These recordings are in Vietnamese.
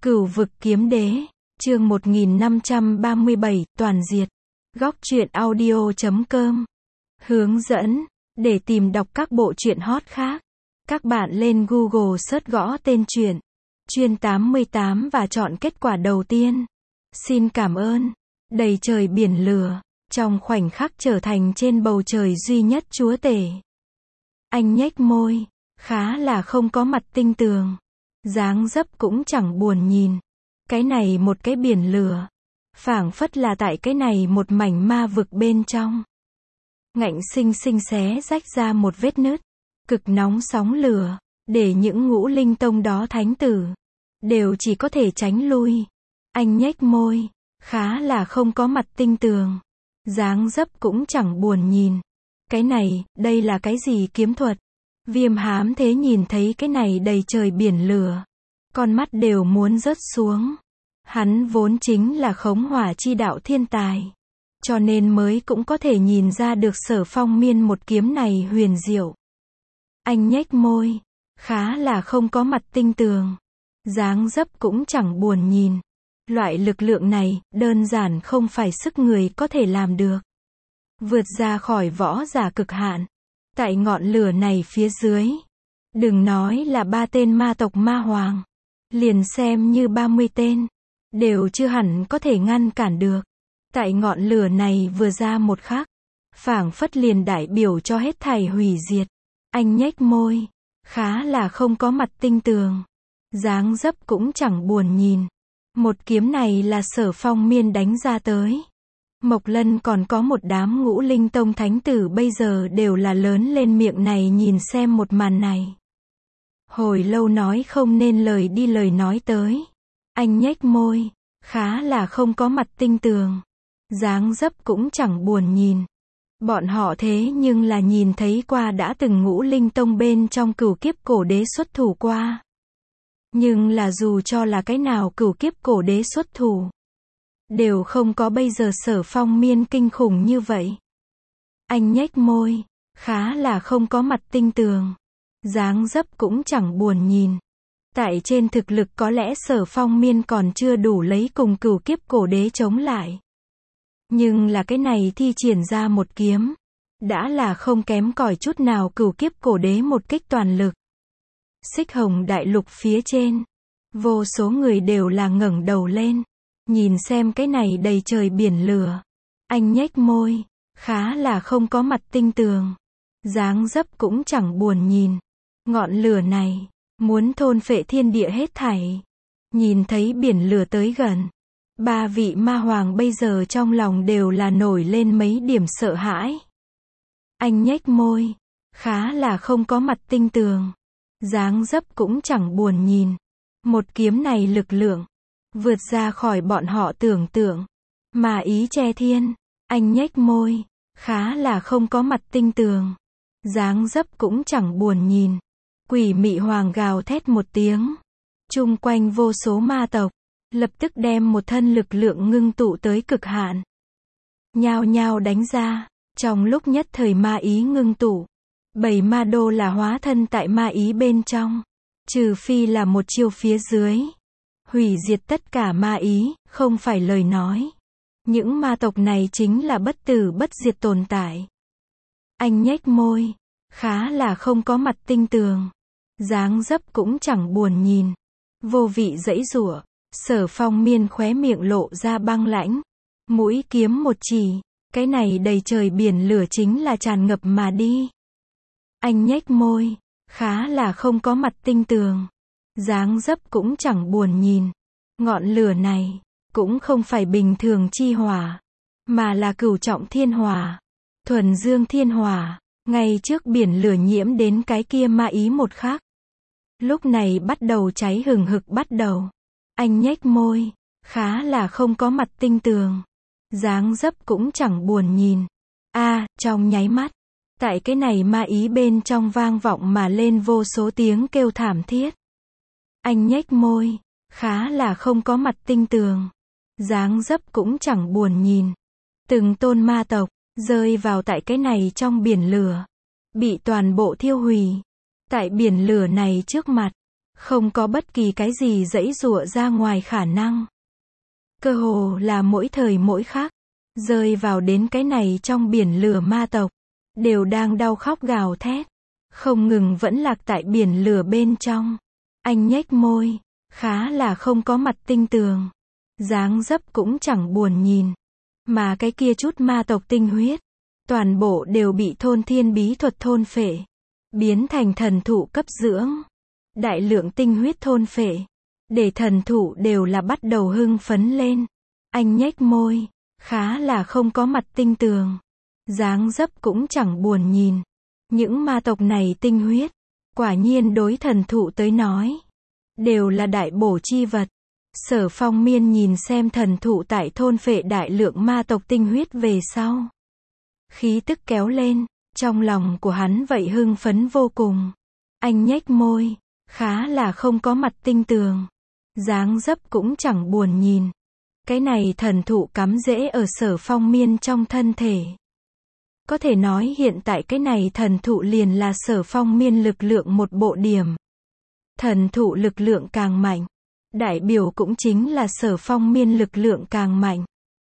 Cửu vực kiếm đế, chương 1537, toàn diệt. Góc truyện audio.com. Hướng dẫn, để tìm đọc các bộ truyện hot khác. Các bạn lên Google search gõ tên truyện, Chuyên 88 và chọn kết quả đầu tiên. Xin cảm ơn. Đầy trời biển lửa, trong khoảnh khắc trở thành trên bầu trời duy nhất chúa tể. Anh nhếch môi, khá là không có mặt tinh tường. Dáng dấp cũng chẳng buồn nhìn. Cái này một cái biển lửa. Phảng phất là tại cái này một mảnh ma vực bên trong. Ngạnh sinh sinh xé rách ra một vết nứt. Cực nóng sóng lửa, để những ngũ linh tông đó thánh tử đều chỉ có thể tránh lui. Anh nhếch môi, khá là không có mặt tinh tường. Dáng dấp cũng chẳng buồn nhìn. Cái này, đây là cái gì kiếm thuật? Viêm hám thế nhìn thấy cái này đầy trời biển lửa. Con mắt đều muốn rớt xuống. Hắn vốn chính là khống hỏa chi đạo thiên tài. Cho nên mới cũng có thể nhìn ra được Sở Phong Miên một kiếm này huyền diệu. Anh nhếch môi, khá là không có mặt tinh tường. Dáng dấp cũng chẳng buồn nhìn. Loại lực lượng này, đơn giản không phải sức người có thể làm được. Vượt ra khỏi võ giả cực hạn. Tại ngọn lửa này phía dưới, đừng nói là 3 tên ma tộc ma hoàng, liền xem như 30 tên, đều chưa hẳn có thể ngăn cản được. Tại ngọn lửa này vừa ra một khắc, phảng phất liền đại biểu cho hết thảy hủy diệt. Anh nhếch môi, khá là không có mặt tinh tường. Dáng dấp cũng chẳng buồn nhìn. Một kiếm này là Sở Phong Miên đánh ra tới. Mộc Lân còn có một đám ngũ linh tông thánh tử bây giờ đều là lớn lên miệng này nhìn xem một màn này. Hồi lâu nói không nên lời đi lời nói tới. Anh nhếch môi, khá là không có mặt tinh tường. Dáng dấp cũng chẳng buồn nhìn. Bọn họ thế nhưng là nhìn thấy qua đã từng ngũ linh tông bên trong cửu kiếp cổ đế xuất thủ qua. Nhưng là dù cho là cái nào cửu kiếp cổ đế xuất thủ, đều không có bây giờ Sở Phong Miên kinh khủng như vậy. Anh nhếch môi, khá là không có mặt tinh tường. Dáng dấp cũng chẳng buồn nhìn. Tại trên thực lực có lẽ Sở Phong Miên còn chưa đủ lấy cùng cửu kiếp cổ đế chống lại. Nhưng là cái này thi triển ra một kiếm, đã là không kém cỏi chút nào cửu kiếp cổ đế một kích toàn lực. Xích Hồng đại lục phía trên, vô số người đều là ngẩng đầu lên. Nhìn xem cái này đầy trời biển lửa. Anh nhếch môi, khá là không có mặt tinh tường. Dáng dấp cũng chẳng buồn nhìn. Ngọn lửa này, muốn thôn phệ thiên địa hết thảy. Nhìn thấy biển lửa tới gần. 3 vị ma hoàng bây giờ trong lòng đều là nổi lên mấy điểm sợ hãi. Anh nhếch môi, khá là không có mặt tinh tường. Dáng dấp cũng chẳng buồn nhìn. Một kiếm này lực lượng vượt ra khỏi bọn họ tưởng tượng. Mà ý che thiên. Anh nhếch môi, khá là không có mặt tinh tường. Dáng dấp cũng chẳng buồn nhìn. Quỷ mị hoàng gào thét một tiếng. Chung quanh vô số ma tộc, lập tức đem một thân lực lượng ngưng tụ tới cực hạn. Nhao nhao đánh ra. Trong lúc nhất thời ma ý ngưng tụ, 7 ma đô là hóa thân tại ma ý bên trong. Trừ phi là một chiêu phía dưới hủy diệt tất cả ma ý, không phải lời nói. Những ma tộc này chính là bất tử bất diệt tồn tại. Anh nhếch môi, khá là không có mặt tinh tường. Dáng dấp cũng chẳng buồn nhìn. Vô vị giãy giụa, Sở Phong Miên khóe miệng lộ ra băng lãnh. Mũi kiếm một chỉ, cái này đầy trời biển lửa chính là tràn ngập mà đi. Anh nhếch môi, khá là không có mặt tinh tường. Dáng dấp cũng chẳng buồn nhìn. Ngọn lửa này, cũng không phải bình thường chi hỏa, mà là cửu trọng thiên hỏa. Thuần dương thiên hỏa, ngay trước biển lửa nhiễm đến cái kia ma ý một khắc. Lúc này bắt đầu cháy hừng hực bắt đầu. Anh nhếch môi, khá là không có mặt tinh tường. Dáng dấp cũng chẳng buồn nhìn. Trong nháy mắt, tại cái này ma ý bên trong vang vọng mà lên vô số tiếng kêu thảm thiết. Anh nhếch môi, khá là không có mặt tinh tường. Dáng dấp cũng chẳng buồn nhìn. Từng tôn ma tộc, rơi vào tại cái này trong biển lửa. Bị toàn bộ thiêu hủy. Tại biển lửa này trước mặt, Không có bất kỳ cái gì giãy giụa ra ngoài khả năng. Cơ hồ là mỗi thời mỗi khắc, rơi vào đến cái này trong biển lửa ma tộc, đều đang đau khóc gào thét, không ngừng vẫn lạc tại biển lửa bên trong. Anh nhếch môi, khá là không có mặt tinh tường, dáng dấp cũng chẳng buồn nhìn. Mà cái kia chút ma tộc tinh huyết, toàn bộ đều bị thôn thiên bí thuật thôn phệ, biến thành thần thụ cấp dưỡng. Đại lượng tinh huyết thôn phệ, để thần thụ đều là bắt đầu hưng phấn lên. Anh nhếch môi, khá là không có mặt tinh tường, dáng dấp cũng chẳng buồn nhìn. Những ma tộc này tinh huyết, quả nhiên đối thần thụ tới nói, đều là đại bổ chi vật. Sở Phong Miên nhìn xem thần thụ tại thôn phệ đại lượng ma tộc tinh huyết về sau, khí tức kéo lên, trong lòng của hắn vậy hưng phấn vô cùng. Anh nhếch môi, khá là không có mặt tinh tường, dáng dấp cũng chẳng buồn nhìn. Cái này thần thụ cắm rễ ở Sở Phong Miên trong thân thể. Có thể nói hiện tại cái này thần thụ liền là Sở Phong Miên lực lượng một bộ điểm. Thần thụ lực lượng càng mạnh, đại biểu cũng chính là Sở Phong Miên lực lượng càng mạnh.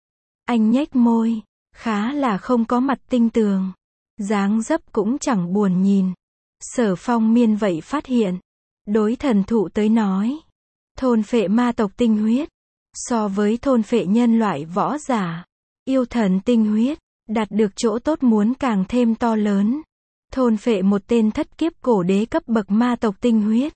Anh nhếch môi, khá là không có mặt tinh tường, dáng dấp cũng chẳng buồn nhìn. Sở Phong Miên vậy phát hiện, đối thần thụ tới nói, thôn phệ ma tộc tinh huyết, so với thôn phệ nhân loại võ giả, yêu thần tinh huyết, đạt được chỗ tốt muốn càng thêm to lớn. Thôn phệ một tên thất kiếp cổ đế cấp bậc ma tộc tinh huyết,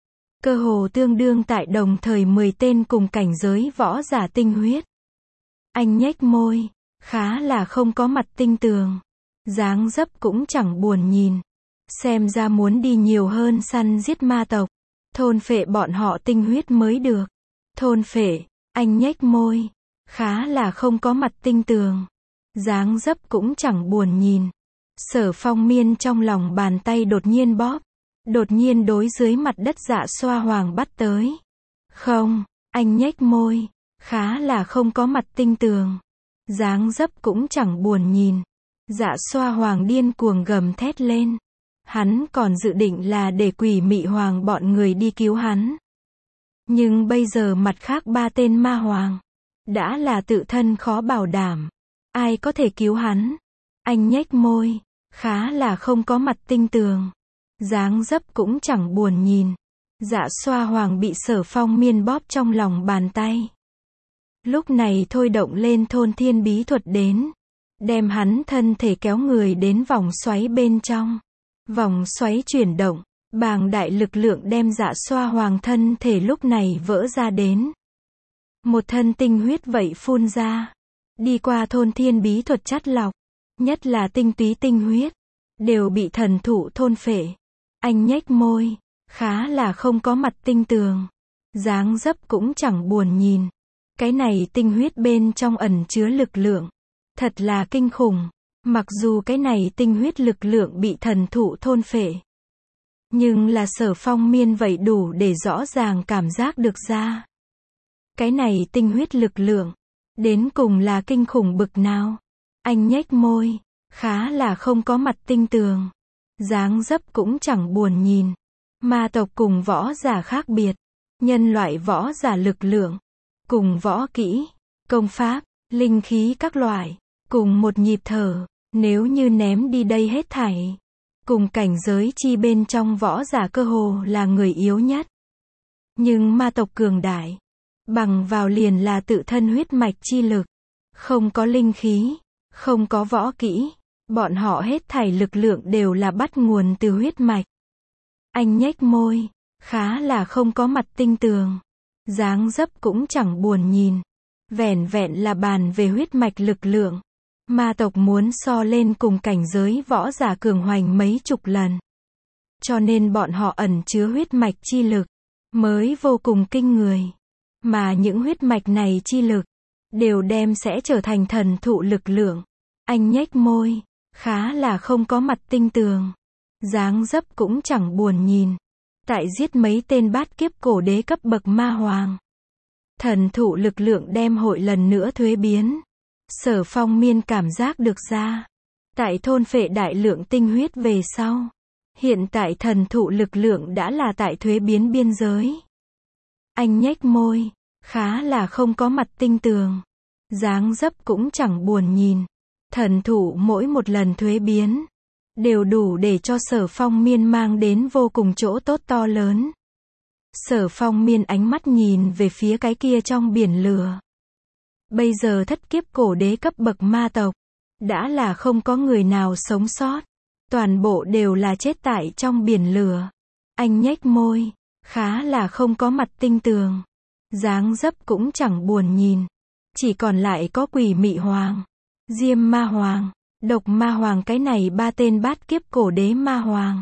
cơ hồ tương đương tại đồng thời 10 tên cùng cảnh giới võ giả tinh huyết. Anh nhếch môi, khá là không có mặt tinh tường, dáng dấp cũng chẳng buồn nhìn. Xem ra muốn đi nhiều hơn săn giết ma tộc, thôn phệ bọn họ tinh huyết mới được. Thôn phệ, anh nhếch môi, khá là không có mặt tinh tường, dáng dấp cũng chẳng buồn nhìn. Sở Phong Miên trong lòng bàn tay đột nhiên bóp, đột nhiên đối dưới mặt đất Dạ Xoa Hoàng bắt tới. Không, anh nhếch môi, khá là không có mặt tinh tường, dáng dấp cũng chẳng buồn nhìn. Dạ Xoa Hoàng điên cuồng gầm thét lên. Hắn còn dự định là để Quỷ Mị Hoàng bọn người đi cứu hắn. Nhưng bây giờ mặt khác 3 tên ma hoàng, đã là tự thân khó bảo đảm. Ai có thể cứu hắn? Anh nhếch môi, khá là không có mặt tinh tường, dáng dấp cũng chẳng buồn nhìn. Dạ Xoa Hoàng bị Sở Phong Miên bóp trong lòng bàn tay. Lúc này thôi động lên thôn thiên bí thuật đến, đem hắn thân thể kéo người đến vòng xoáy bên trong. Vòng xoáy chuyển động, bàng đại lực lượng đem Dạ Xoa Hoàng thân thể lúc này vỡ ra đến. Một thân tinh huyết vậy phun ra, đi qua thôn thiên bí thuật chắt lọc, nhất là tinh túy tinh huyết, đều bị thần thụ thôn phệ. Anh nhếch môi, khá là không có mặt tinh tường, dáng dấp cũng chẳng buồn nhìn. Cái này tinh huyết bên trong ẩn chứa lực lượng, thật là kinh khủng. Mặc dù cái này tinh huyết lực lượng bị thần thụ thôn phệ, nhưng là Sở Phong Miên vậy đủ để rõ ràng cảm giác được ra. Cái này tinh huyết lực lượng, đến cùng là kinh khủng bực nào. Anh nhếch môi, khá là không có mặt tinh tường, dáng dấp cũng chẳng buồn nhìn. Ma tộc cùng võ giả khác biệt, nhân loại võ giả lực lượng, cùng võ kỹ, công pháp, linh khí các loại, cùng một nhịp thở. Nếu như ném đi đây hết thảy, cùng cảnh giới chi bên trong võ giả cơ hồ là người yếu nhất. Nhưng ma tộc cường đại, bằng vào liền là tự thân huyết mạch chi lực, không có linh khí, không có võ kỹ, bọn họ hết thảy lực lượng đều là bắt nguồn từ huyết mạch. Anh nhếch môi, khá là không có mặt tinh tường, dáng dấp cũng chẳng buồn nhìn. Vẻn vẹn là bàn về huyết mạch lực lượng, ma tộc muốn so lên cùng cảnh giới võ giả cường hoành mấy chục lần. Cho nên bọn họ ẩn chứa huyết mạch chi lực, mới vô cùng kinh người. Mà những huyết mạch này chi lực, đều đem sẽ trở thành thần thụ lực lượng. Anh nhếch môi, khá là không có mặt tinh tường, dáng dấp cũng chẳng buồn nhìn. Tại giết mấy tên bát kiếp cổ đế cấp bậc ma hoàng, thần thụ lực lượng đem hội lần nữa thuế biến. Sở Phong Miên cảm giác được ra, tại thôn phệ đại lượng tinh huyết về sau, Hiện tại thần thụ lực lượng đã là tại thuế biến biên giới. Anh nhếch môi, khá là không có mặt tinh tường. Dáng dấp cũng chẳng buồn nhìn. Thần thụ mỗi một lần thuế biến, đều đủ để cho Sở Phong Miên mang đến vô cùng chỗ tốt to lớn. Sở Phong Miên ánh mắt nhìn về phía cái kia trong biển lửa. Bây giờ thất kiếp cổ đế cấp bậc ma tộc, đã là không có người nào sống sót. Toàn bộ đều là chết tại trong biển lửa. Anh nhếch môi, khá là không có mặt tinh tường. Dáng dấp cũng chẳng buồn nhìn. Chỉ còn lại có Quỷ Mị Hoàng, Diêm Ma Hoàng, Độc Ma Hoàng, cái này ba tên bát kiếp cổ đế ma hoàng.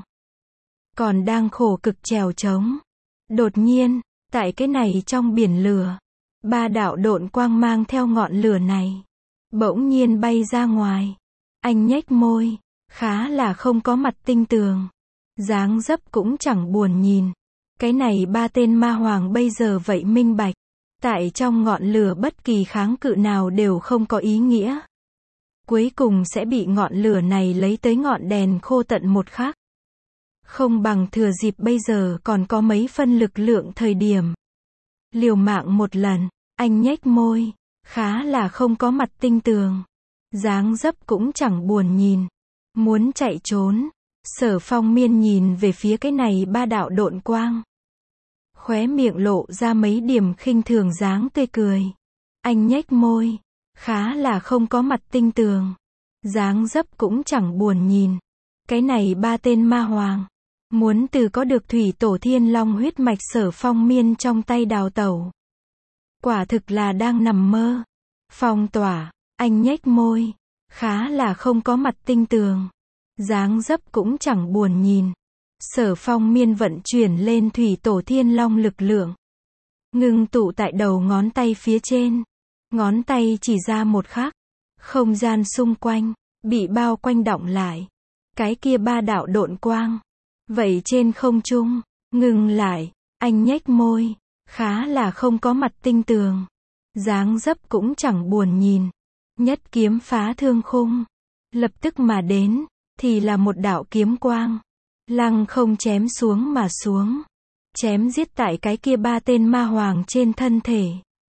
Còn đang khổ cực trèo trống. Đột nhiên, tại cái này trong biển lửa, ba đạo độn quang mang theo ngọn lửa này, bỗng nhiên bay ra ngoài. Anh nhếch môi, khá là không có mặt tinh tường. Dáng dấp cũng chẳng buồn nhìn. Cái này ba tên ma hoàng bây giờ vậy minh bạch. Tại trong ngọn lửa bất kỳ kháng cự nào đều không có ý nghĩa. Cuối cùng sẽ bị ngọn lửa này lấy tới ngọn đèn khô tận một khắc. Không bằng thừa dịp bây giờ còn có mấy phân lực lượng thời điểm. Liều mạng một lần, anh nhếch môi, khá là không có mặt tinh tường. Dáng dấp cũng chẳng buồn nhìn. Muốn chạy trốn. Sở Phong Miên nhìn về phía cái này ba đạo độn quang. Khóe miệng lộ ra mấy điểm khinh thường dáng tươi cười. Anh nhếch môi, khá là không có mặt tinh tường. Dáng dấp cũng chẳng buồn nhìn. Cái này ba tên ma hoàng, muốn từ có được thủy tổ thiên long huyết mạch Sở Phong Miên trong tay đào tẩu. Quả thực là đang nằm mơ. Phong tỏa, anh nhếch môi, khá là không có mặt tinh tường. Dáng dấp cũng chẳng buồn nhìn. Sở Phong Miên vận chuyển lên thủy tổ thiên long lực lượng. Ngưng tụ tại đầu ngón tay phía trên. Ngón tay chỉ ra một khắc. Không gian xung quanh, bị bao quanh đọng lại. Cái kia ba đạo độn quang. Vậy trên không trung, ngừng lại, anh nhếch môi. Khá là không có mặt tinh tường. Dáng dấp cũng chẳng buồn nhìn. Nhất kiếm phá thương khung. Lập tức mà đến, thì là một đạo kiếm quang. Lăng không chém xuống mà xuống. Chém giết tại cái kia ba tên ma hoàng trên thân thể.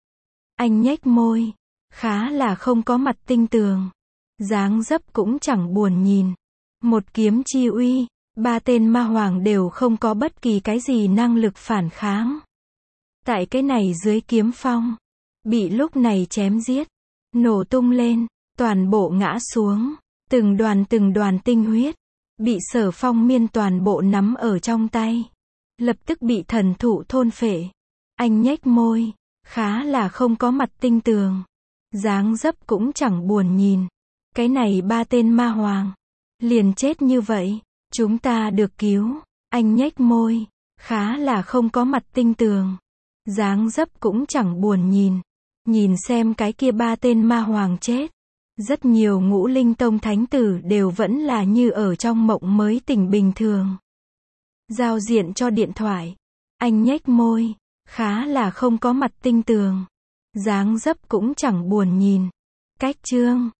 Anh nhếch môi. Khá là không có mặt tinh tường. Dáng dấp cũng chẳng buồn nhìn. Một kiếm chi uy, ba tên ma hoàng đều không có bất kỳ cái gì năng lực phản kháng. Tại cái này dưới kiếm phong, bị lúc này chém giết, nổ tung lên, toàn bộ ngã xuống. Từng đoàn tinh huyết, bị Sở Phong Miên toàn bộ nắm ở trong tay. Lập tức bị thần thụ thôn phệ. Anh nhếch môi, khá là không có mặt tinh tường. Dáng dấp cũng chẳng buồn nhìn. Cái này ba tên ma hoàng, liền chết như vậy. Chúng ta được cứu. Anh nhếch môi, khá là không có mặt tinh tường. Dáng dấp cũng chẳng buồn nhìn. Nhìn xem cái kia ba tên ma hoàng chết. Rất nhiều ngũ linh tông thánh tử đều vẫn là như ở trong mộng mới tỉnh bình thường. Giao diện cho điện thoại. Anh nhếch môi, khá là không có mặt tinh tường. Dáng dấp cũng chẳng buồn nhìn. Cách chương